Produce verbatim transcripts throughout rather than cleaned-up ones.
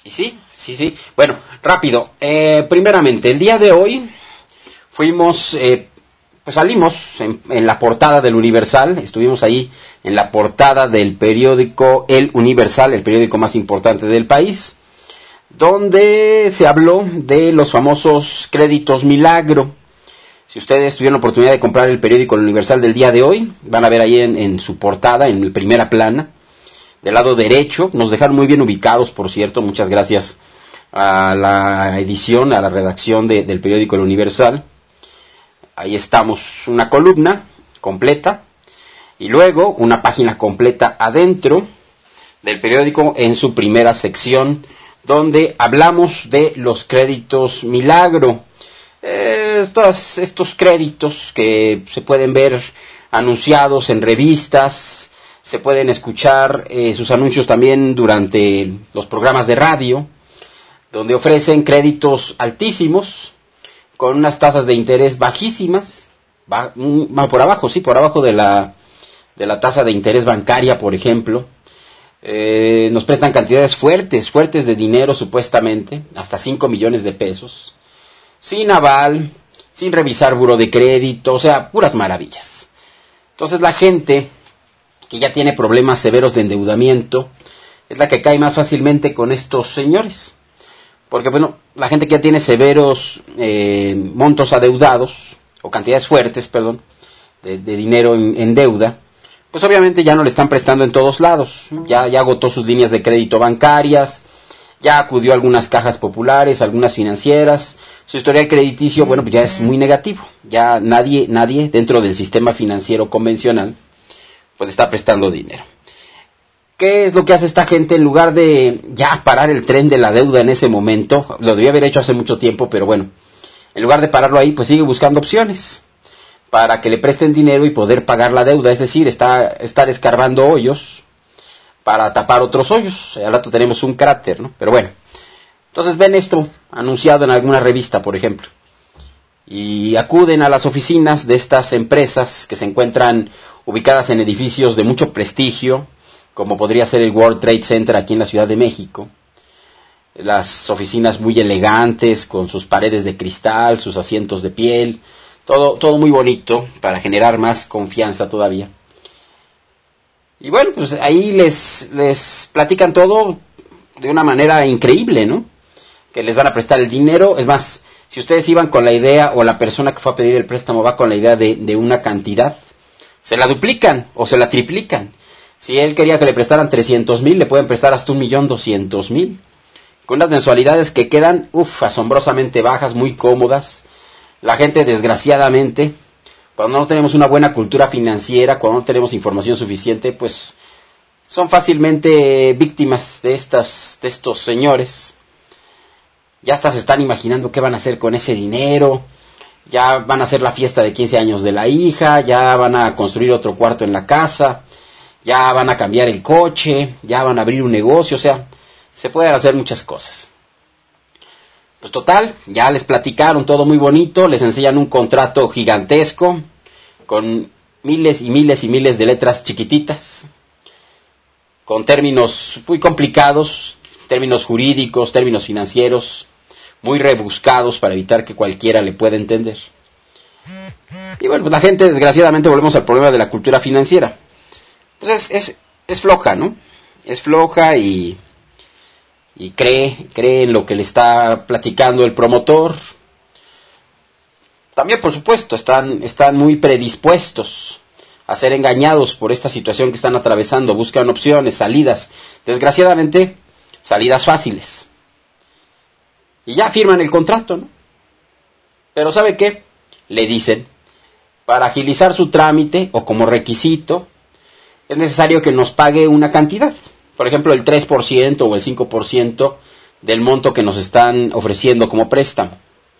Y sí, sí, sí. Bueno, rápido. Eh, primeramente, el día de hoy fuimos, eh, pues salimos en, en la portada del Universal. Estuvimos ahí en la portada del periódico El Universal, el periódico más importante del país, donde se habló de los famosos créditos milagro. Si ustedes tuvieron la oportunidad de comprar el periódico El Universal del día de hoy, van a ver ahí en, en su portada, en la primera plana, del lado derecho. Nos dejaron muy bien ubicados, por cierto. Muchas gracias a la edición, a la redacción de, del periódico El Universal. Ahí estamos, una columna completa y luego una página completa adentro del periódico en su primera sección, donde hablamos de los créditos milagro. Eh, estos, estos créditos que se pueden ver anunciados en revistas, se pueden escuchar eh, sus anuncios también durante los programas de radio, donde ofrecen créditos altísimos, con unas tasas de interés bajísimas, va, va por abajo, sí, por abajo de la, de la tasa de interés bancaria, por ejemplo. Eh, nos prestan cantidades fuertes, fuertes de dinero supuestamente, hasta cinco millones de pesos, sin aval, sin revisar buro de crédito, o sea, puras maravillas. Entonces la gente que ya tiene problemas severos de endeudamiento es la que cae más fácilmente con estos señores. Porque, bueno, la gente que ya tiene severos eh, montos adeudados, o cantidades fuertes, perdón, de, de dinero en, en deuda, pues obviamente ya no le están prestando en todos lados. Ya, ya agotó sus líneas de crédito bancarias, ya acudió a algunas cajas populares, algunas financieras. Su historial crediticio, bueno, pues ya es muy negativo. Ya nadie, nadie dentro del sistema financiero convencional pues está prestando dinero. ¿Qué es lo que hace esta gente? En lugar de ya parar el tren de la deuda en ese momento, lo debía haber hecho hace mucho tiempo, pero bueno, en lugar de pararlo ahí, pues sigue buscando opciones para que le presten dinero y poder pagar la deuda, es decir, está, estar escarbando hoyos para tapar otros hoyos. Al rato tenemos un cráter, ¿no? Pero bueno, entonces ven esto anunciado en alguna revista, por ejemplo, y acuden a las oficinas de estas empresas que se encuentran ubicadas en edificios de mucho prestigio, como podría ser el World Trade Center aquí en la Ciudad de México. Las oficinas muy elegantes, con sus paredes de cristal, sus asientos de piel, todo, todo muy bonito para generar más confianza todavía. Y bueno, pues ahí les, les platican todo de una manera increíble, ¿no? Que les van a prestar el dinero. Es más, si ustedes iban con la idea, o la persona que fue a pedir el préstamo va con la idea de, de una cantidad, se la duplican o se la triplican. Si él quería que le prestaran trescientos mil, le pueden prestar hasta un millón doscientos mil. Con unas mensualidades que quedan, uff, asombrosamente bajas, muy cómodas. La gente, desgraciadamente, cuando no tenemos una buena cultura financiera, cuando no tenemos información suficiente, pues son fácilmente víctimas de, estas, de estos señores. Ya hasta se están imaginando qué van a hacer con ese dinero. Ya van a hacer la fiesta de quince años de la hija, ya van a construir otro cuarto en la casa, ya van a cambiar el coche, ya van a abrir un negocio, o sea, se pueden hacer muchas cosas. Pues total, ya les platicaron todo muy bonito, les enseñan un contrato gigantesco, con miles y miles y miles de letras chiquititas, con términos muy complicados, términos jurídicos, términos financieros, muy rebuscados para evitar que cualquiera le pueda entender. Y bueno, pues la gente, desgraciadamente, volvemos al problema de la cultura financiera. Pues es, es, es floja, ¿no? Es floja y, y cree, cree en lo que le está platicando el promotor. También, por supuesto, están, están muy predispuestos a ser engañados por esta situación que están atravesando. Buscan opciones, salidas. Desgraciadamente, salidas fáciles. Y ya firman el contrato, ¿no? Pero ¿sabe qué? Le dicen, para agilizar su trámite o como requisito, es necesario que nos pague una cantidad. Por ejemplo, el tres por ciento o el cinco por ciento del monto que nos están ofreciendo como préstamo.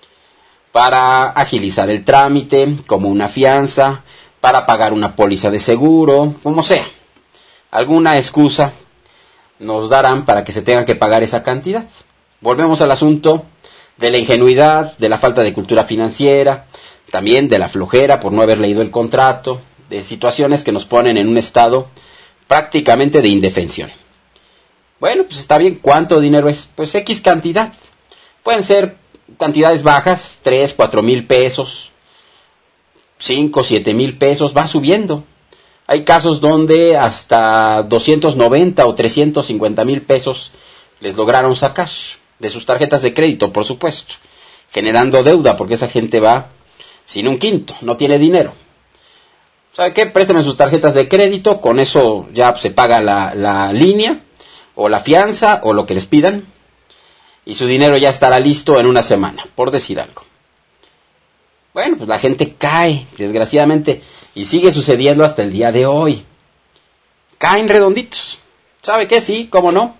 Para agilizar el trámite, como una fianza, para pagar una póliza de seguro, como sea. Alguna excusa nos darán para que se tenga que pagar esa cantidad. Volvemos al asunto de la ingenuidad, de la falta de cultura financiera, también de la flojera por no haber leído el contrato, de situaciones que nos ponen en un estado prácticamente de indefensión. Bueno, pues está bien. ¿Cuánto dinero es? Pues X cantidad. Pueden ser cantidades bajas, tres, cuatro mil pesos, cinco, siete mil pesos, va subiendo. Hay casos donde hasta doscientos noventa o trescientos cincuenta mil pesos les lograron sacar de sus tarjetas de crédito, por supuesto, generando deuda, porque esa gente va sin un quinto, no tiene dinero. ¿Sabe qué? Présteme sus tarjetas de crédito, con eso ya se paga la, la línea, o la fianza, o lo que les pidan, y su dinero ya estará listo en una semana, por decir algo. Bueno, pues la gente cae, desgraciadamente, y sigue sucediendo hasta el día de hoy. Caen redonditos. ¿Sabe qué? Sí, cómo no.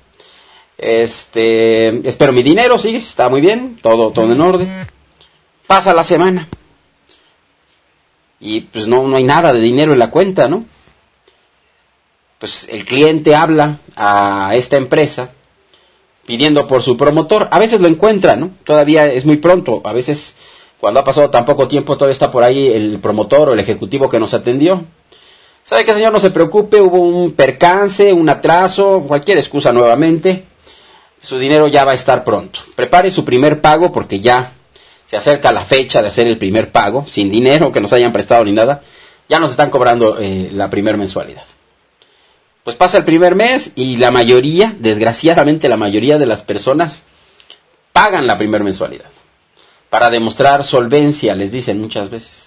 Este, espero mi dinero, sí, está muy bien, todo, todo en orden. Pasa la semana. Y pues no, no hay nada de dinero en la cuenta, ¿no? Pues el cliente habla a esta empresa pidiendo por su promotor. A veces lo encuentra, ¿no? Todavía es muy pronto. A veces, cuando ha pasado tan poco tiempo, todavía está por ahí el promotor o el ejecutivo que nos atendió. ¿Sabe qué, señor? No se preocupe, hubo un percance, un atraso, cualquier excusa nuevamente. Su dinero ya va a estar pronto. Prepare su primer pago porque ya se acerca la fecha de hacer el primer pago, sin dinero que nos hayan prestado ni nada. Ya nos están cobrando eh, la primer mensualidad. Pues pasa el primer mes y la mayoría, desgraciadamente la mayoría de las personas pagan la primer mensualidad. Para demostrar solvencia, les dicen muchas veces.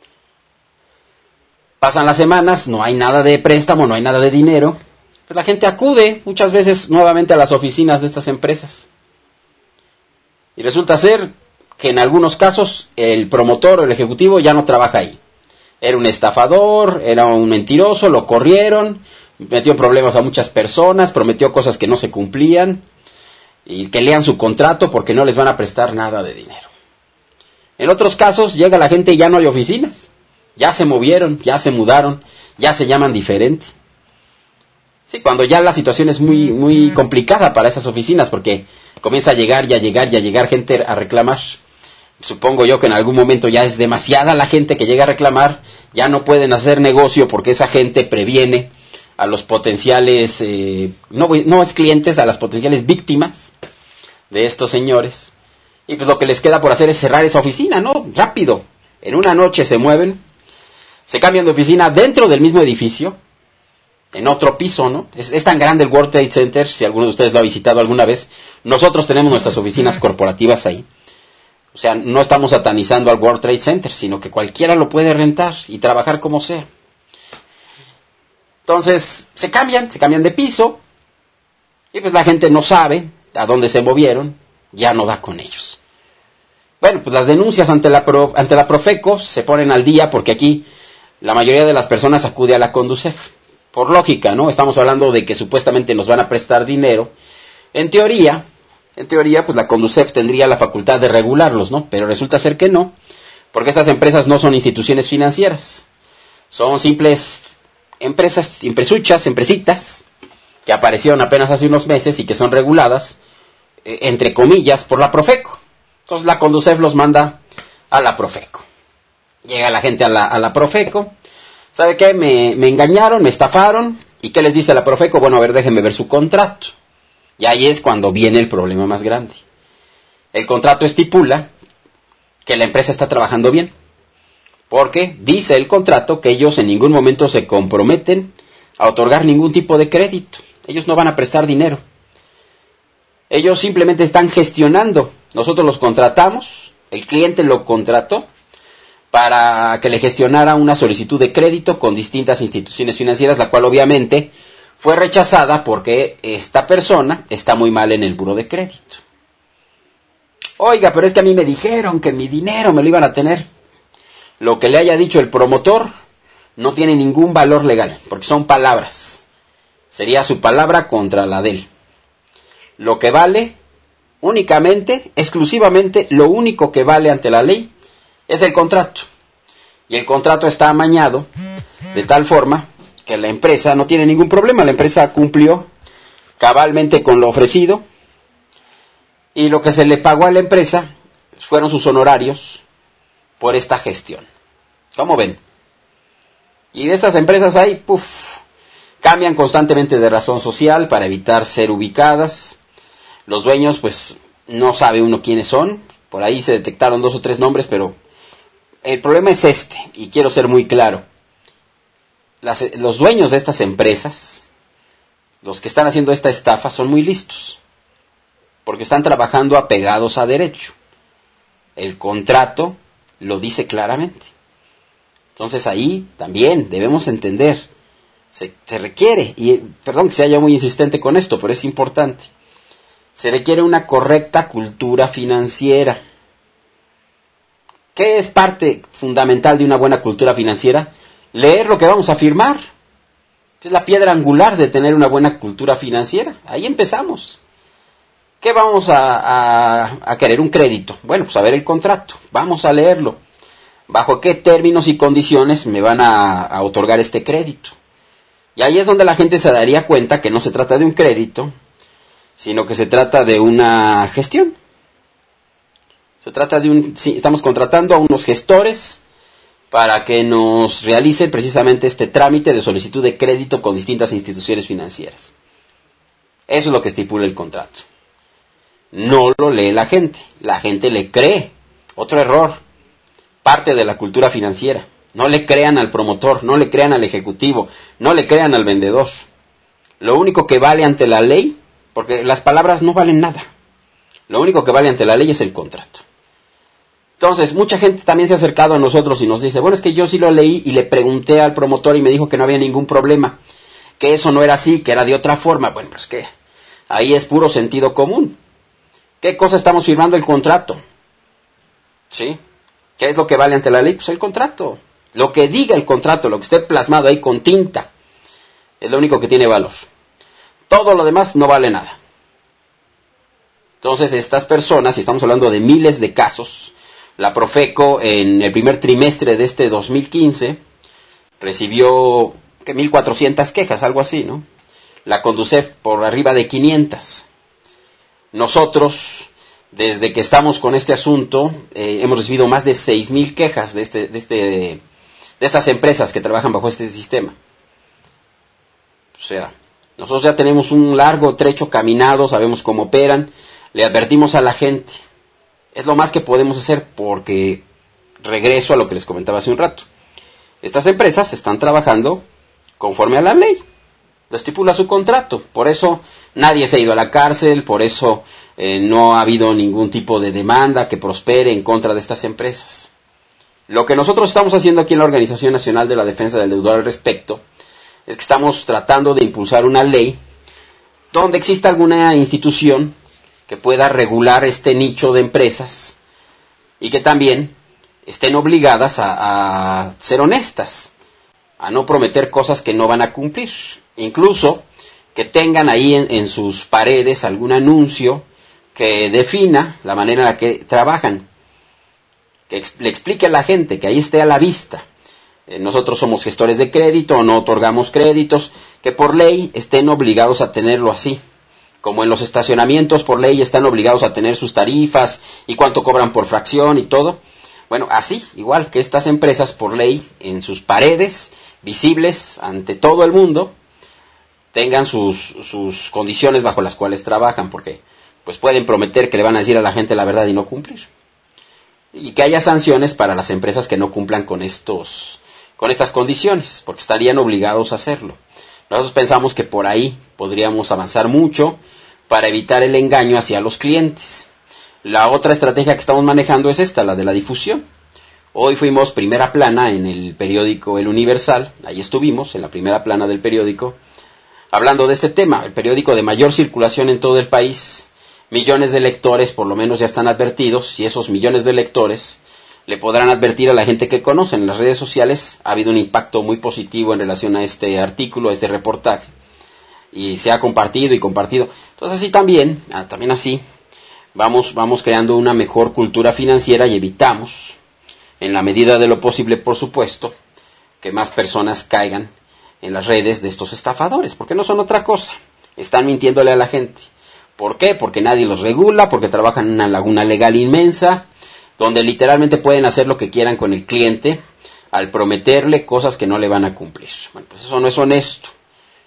Pasan las semanas, no hay nada de préstamo, no hay nada de dinero. Pues la gente acude muchas veces nuevamente a las oficinas de estas empresas. Y resulta ser que en algunos casos el promotor o el ejecutivo ya no trabaja ahí. Era un estafador, era un mentiroso, lo corrieron, metió en problemas a muchas personas, prometió cosas que no se cumplían, y que lean su contrato porque no les van a prestar nada de dinero. En otros casos llega la gente y ya no hay oficinas. Ya se movieron, ya se mudaron, ya se llaman diferente. Sí, cuando ya la situación es muy, muy complicada para esas oficinas, porque comienza a llegar y a llegar y a llegar gente a reclamar. Supongo yo que en algún momento ya es demasiada la gente que llega a reclamar, ya no pueden hacer negocio porque esa gente previene a los potenciales, eh, no, no es clientes, a las potenciales víctimas de estos señores. Y pues lo que les queda por hacer es cerrar esa oficina, ¿no? Rápido. En una noche se mueven, se cambian de oficina dentro del mismo edificio, en otro piso, ¿no? Es, es tan grande el World Trade Center, si alguno de ustedes lo ha visitado alguna vez. Nosotros tenemos nuestras oficinas corporativas ahí. O sea, no estamos satanizando al World Trade Center, sino que cualquiera lo puede rentar y trabajar como sea. Entonces, se cambian, se cambian de piso, y pues la gente no sabe a dónde se movieron, ya no da con ellos. Bueno, pues las denuncias ante la, Pro, ante la Profeco se ponen al día, porque aquí la mayoría de las personas acude a la Conducef. Por lógica, ¿no? Estamos hablando de que supuestamente nos van a prestar dinero. En teoría, en teoría, pues la Conducef tendría la facultad de regularlos, ¿no? Pero resulta ser que no, porque estas empresas no son instituciones financieras. Son simples empresas, empresuchas, empresitas, que aparecieron apenas hace unos meses y que son reguladas, eh, entre comillas, por la Profeco. Entonces la Conducef los manda a la Profeco. Llega la gente a la, a la Profeco. ¿Sabe qué? Me, me engañaron, me estafaron. ¿Y qué les dice la Profeco? Bueno, a ver, déjenme ver su contrato. Y ahí es cuando viene el problema más grande. El contrato estipula que la empresa está trabajando bien. Porque dice el contrato que ellos en ningún momento se comprometen a otorgar ningún tipo de crédito. Ellos no van a prestar dinero. Ellos simplemente están gestionando. Nosotros los contratamos, el cliente lo contrató para que le gestionara una solicitud de crédito con distintas instituciones financieras, la cual obviamente fue rechazada porque esta persona está muy mal en el buro de crédito. Oiga, pero es que a mí me dijeron que mi dinero me lo iban a tener. Lo que le haya dicho el promotor no tiene ningún valor legal, porque son palabras. Sería su palabra contra la de él. Lo que vale, únicamente, exclusivamente, lo único que vale ante la ley es el contrato. Y el contrato está amañado de tal forma que la empresa no tiene ningún problema. La empresa cumplió cabalmente con lo ofrecido. Y lo que se le pagó a la empresa fueron sus honorarios por esta gestión. ¿Cómo ven? Y de estas empresas hay, puff, Cambian constantemente de razón social para evitar ser ubicadas. Los dueños, pues, no sabe uno quiénes son. Por ahí se detectaron dos o tres nombres, pero el problema es este, y quiero ser muy claro. Las, los dueños de estas empresas, los que están haciendo esta estafa, son muy listos, porque están trabajando apegados a derecho. El contrato lo dice claramente. Entonces ahí también debemos entender, se, se requiere, y perdón que sea yo muy insistente con esto, pero es importante, se requiere una correcta cultura financiera. ¿Qué es parte fundamental de una buena cultura financiera? Leer lo que vamos a firmar. Es la piedra angular de tener una buena cultura financiera. Ahí empezamos. ¿Qué vamos a, a, a querer? Un crédito. Bueno, pues a ver el contrato. Vamos a leerlo. ¿Bajo qué términos y condiciones me van a, a otorgar este crédito? Y ahí es donde la gente se daría cuenta que no se trata de un crédito, sino que se trata de una gestión. Se trata de un... Sí, estamos contratando a unos gestores para que nos realicen precisamente este trámite de solicitud de crédito con distintas instituciones financieras. Eso es lo que estipula el contrato. No lo lee la gente. La gente le cree. Otro error. Parte de la cultura financiera. No le crean al promotor, no le crean al ejecutivo, no le crean al vendedor. Lo único que vale ante la ley, porque las palabras no valen nada, lo único que vale ante la ley es el contrato. Entonces, mucha gente también se ha acercado a nosotros y nos dice, bueno, es que yo sí lo leí y le pregunté al promotor y me dijo que no había ningún problema, que eso no era así, que era de otra forma. Bueno, pues que ahí es puro sentido común. ¿Qué cosa estamos firmando? El contrato. ¿Sí? ¿Qué es lo que vale ante la ley? Pues el contrato. Lo que diga el contrato, lo que esté plasmado ahí con tinta, es lo único que tiene valor. Todo lo demás no vale nada. Entonces, estas personas, y estamos hablando de miles de casos, la Profeco en el primer trimestre de este dos mil quince recibió que mil cuatrocientas quejas, algo así, ¿no? La Conducef por arriba de quinientas. Nosotros, desde que estamos con este asunto, eh, hemos recibido más de seis mil quejas de, este, de, este, de estas empresas que trabajan bajo este sistema. O sea, nosotros ya tenemos un largo trecho caminado, sabemos cómo operan, le advertimos a la gente. Es lo más que podemos hacer porque, regreso a lo que les comentaba hace un rato, estas empresas están trabajando conforme a la ley, lo estipula su contrato, por eso nadie se ha ido a la cárcel, por eso eh, no ha habido ningún tipo de demanda que prospere en contra de estas empresas. Lo que nosotros estamos haciendo aquí en la Organización Nacional de la Defensa del Deudor al respecto, es que estamos tratando de impulsar una ley donde exista alguna institución que pueda regular este nicho de empresas y que también estén obligadas a, a ser honestas, a no prometer cosas que no van a cumplir. Incluso que tengan ahí en, en sus paredes algún anuncio que defina la manera en la que trabajan, que ex, le explique a la gente, que ahí esté a la vista. Eh, nosotros somos gestores de crédito o no otorgamos créditos, que por ley estén obligados a tenerlo así. Como en los estacionamientos por ley están obligados a tener sus tarifas y cuánto cobran por fracción y todo. Bueno, así, igual que estas empresas por ley en sus paredes, visibles ante todo el mundo, tengan sus, sus condiciones bajo las cuales trabajan, porque pues pueden prometer que le van a decir a la gente la verdad y no cumplir. Y que haya sanciones para las empresas que no cumplan con estos, con estas condiciones, porque estarían obligados a hacerlo. Nosotros pensamos que por ahí podríamos avanzar mucho para evitar el engaño hacia los clientes. La otra estrategia que estamos manejando es esta, la de la difusión. Hoy fuimos primera plana en el periódico El Universal, ahí estuvimos, en la primera plana del periódico, hablando de este tema, el periódico de mayor circulación en todo el país. Millones de lectores por lo menos ya están advertidos, y esos millones de lectores le podrán advertir a la gente que conocen. En las redes sociales ha habido un impacto muy positivo en relación a este artículo, a este reportaje, y se ha compartido y compartido. Entonces así también, también así, vamos, vamos creando una mejor cultura financiera y evitamos, en la medida de lo posible, por supuesto, que más personas caigan en las redes de estos estafadores, porque no son otra cosa, están mintiéndole a la gente. ¿Por qué? Porque nadie los regula, porque trabajan en una laguna legal inmensa, donde literalmente pueden hacer lo que quieran con el cliente al prometerle cosas que no le van a cumplir. Bueno, pues eso no es honesto.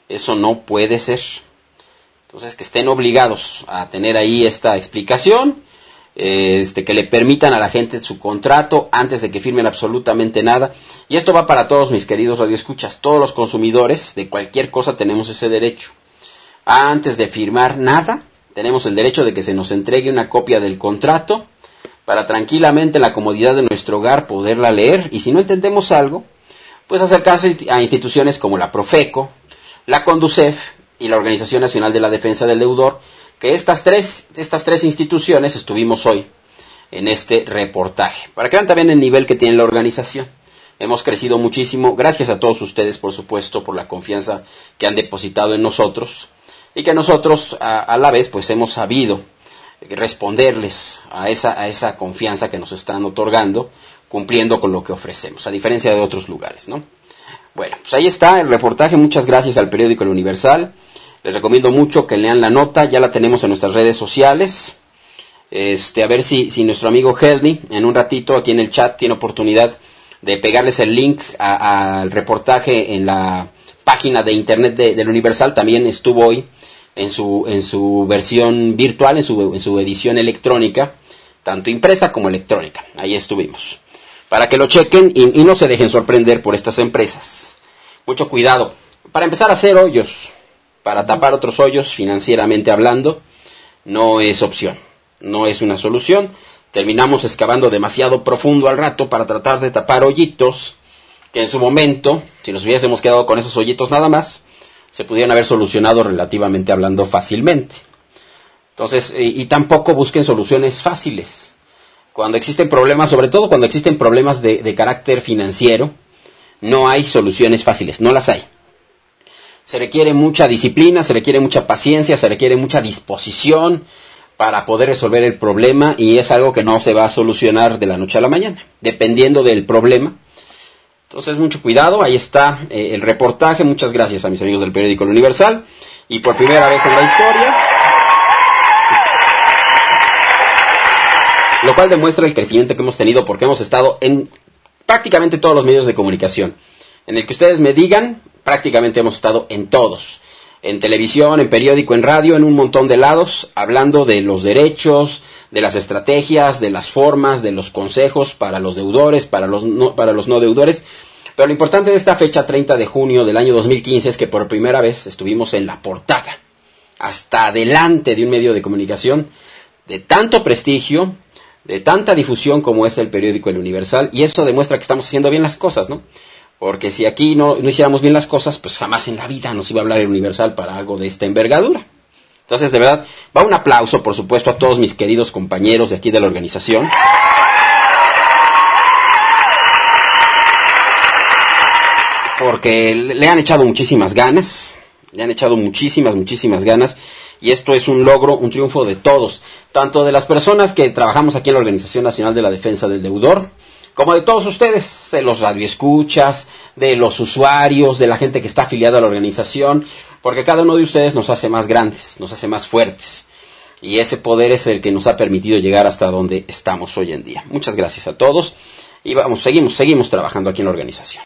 Eso no puede ser. Entonces, que estén obligados a tener ahí esta explicación, eh, este, que le permitan a la gente su contrato antes de que firmen absolutamente nada. Y esto va para todos mis queridos radioescuchas. Todos los consumidores de cualquier cosa tenemos ese derecho. Antes de firmar nada, tenemos el derecho de que se nos entregue una copia del contrato para tranquilamente en la comodidad de nuestro hogar poderla leer. Y si no entendemos algo, pues acercarse a instituciones como la Profeco, la Conducef y la Organización Nacional de la Defensa del Deudor, que estas tres, estas tres instituciones estuvimos hoy en este reportaje, para que vean también el nivel que tiene la organización. Hemos crecido muchísimo, gracias a todos ustedes, por supuesto, por la confianza que han depositado en nosotros, y que nosotros, a, a la vez, pues hemos sabido responderles a esa, a esa confianza que nos están otorgando, cumpliendo con lo que ofrecemos, a diferencia de otros lugares, ¿no? Bueno, pues ahí está el reportaje. Muchas gracias al periódico El Universal. Les recomiendo mucho que lean la nota. Ya la tenemos en nuestras redes sociales. Este, a ver si, si nuestro amigo Helmi, en un ratito aquí en el chat, tiene oportunidad de pegarles el link al reportaje en la página de internet de, del Universal. También estuvo hoy en su, en su versión virtual, en su, en su edición electrónica, tanto impresa como electrónica. Ahí estuvimos. Para que lo chequen y, y no se dejen sorprender por estas empresas. Mucho cuidado. Para empezar a hacer hoyos, para tapar otros hoyos financieramente hablando, no es opción, no es una solución. Terminamos excavando demasiado profundo al rato para tratar de tapar hoyitos que en su momento, si nos hubiésemos quedado con esos hoyitos nada más, se pudieran haber solucionado relativamente hablando fácilmente. Entonces, y, y tampoco busquen soluciones fáciles. Cuando existen problemas, sobre todo cuando existen problemas de, de carácter financiero, no hay soluciones fáciles, no las hay. Se requiere mucha disciplina, se requiere mucha paciencia, se requiere mucha disposición para poder resolver el problema, y es algo que no se va a solucionar de la noche a la mañana, dependiendo del problema. Entonces, mucho cuidado. Ahí está eh, el reportaje. Muchas gracias a mis amigos del periódico El Universal. Y por primera vez en la historia, lo cual demuestra el crecimiento que hemos tenido, porque hemos estado en prácticamente todos los medios de comunicación. En el que ustedes me digan, prácticamente hemos estado en todos. En televisión, en periódico, en radio, en un montón de lados, hablando de los derechos, de las estrategias, de las formas, de los consejos para los deudores, para los no, para los no deudores. Pero lo importante de esta fecha, treinta de junio del año dos mil quince, es que por primera vez estuvimos en la portada, hasta adelante de un medio de comunicación de tanto prestigio, de tanta difusión como es el periódico El Universal, y eso demuestra que estamos haciendo bien las cosas, ¿no? Porque si aquí no, no hiciéramos bien las cosas, pues jamás en la vida nos iba a hablar El Universal para algo de esta envergadura. Entonces, de verdad, va un aplauso, por supuesto, a todos mis queridos compañeros de aquí de la organización. Porque le han echado muchísimas ganas, le han echado muchísimas, muchísimas ganas, y esto es un logro, un triunfo de todos, tanto de las personas que trabajamos aquí en la Organización Nacional de la Defensa del Deudor, como de todos ustedes, de los radioescuchas, de los usuarios, de la gente que está afiliada a la organización, porque cada uno de ustedes nos hace más grandes, nos hace más fuertes, y ese poder es el que nos ha permitido llegar hasta donde estamos hoy en día. Muchas gracias a todos, y vamos, seguimos, seguimos trabajando aquí en la organización.